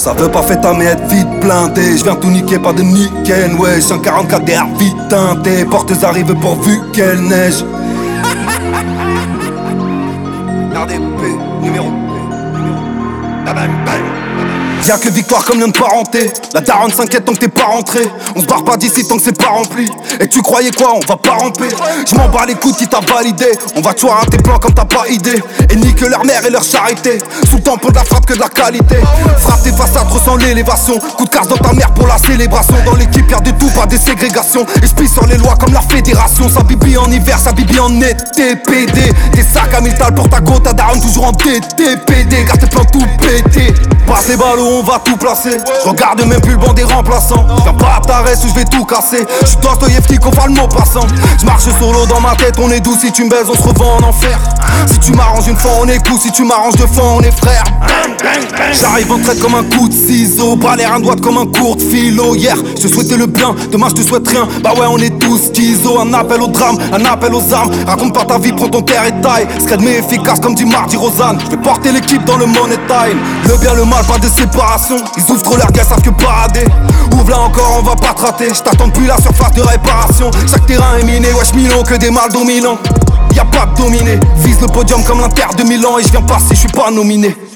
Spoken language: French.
Ça veut pas fêter mais être vite blindé. Je viens tout niquer, pas de nicken. Ouais, 144 DR vite teinté. Portes arrivent pourvu qu'elle neige. RDP, numéro P. Y'a que victoire comme lien de parenté. La daronne s'inquiète tant que t'es pas rentré. On se barre pas d'ici tant que c'est pas rempli. Et tu croyais quoi, on va pas ramper. Je m'en bats les coups qui t'a validé. On va tuer un tes plans comme t'as pas idée. Et nique leur mère et leur charité. Sous le tampon de la frappe que de la qualité. Frappe tes façades, ressens l'élévation. Coup de casse dans ta mère pour la célébration. Dans l'équipe y'a de tout, pas des ségrégations. Esprit sur les lois comme la fédération. Ça bibi en hiver, ça bibi en été. PD, des sacs à 1000 talles pour ta go. Ta daronne toujours en DTPD. Garde tes plans tout pété. Passe les ballots, on va tout placer. Je regarde même plus le banc des remplaçants. Je viens pas à ta reste ou je vais tout casser. Je suis Dostoyevski qu'on va le mot passant. Je marche solo dans ma tête, on est doux. Si tu me baises, on se revend en enfer. Si tu m'arranges une fois, on est cool. Si tu m'arranges deux fois, on est frères. J'arrive en traite comme un coup de ciseau. Bras l'air un doigt comme un court de philo. Hier, je te souhaitais le bien, demain je te souhaite rien. Bah ouais, on est tous tiso. Un appel au drame, un appel aux armes. Raconte pas ta vie, prends ton terre et taille. Scred mais efficace comme dit Mardi Rosanne. Je vais porter l'équipe dans le money time. Le bien, le mal, pas de séparation. Ils ouvrent trop leur gars, savent que parader. Ouvre là encore, on va pas te rater. Je t'attends depuis la surface de réparation. Chaque terrain est miné, wesh Milo, que des mâles dominants. Y'a pas de dominé. Vise le podium comme l'Inter de Milan. Et je viens passer, je suis pas nominé.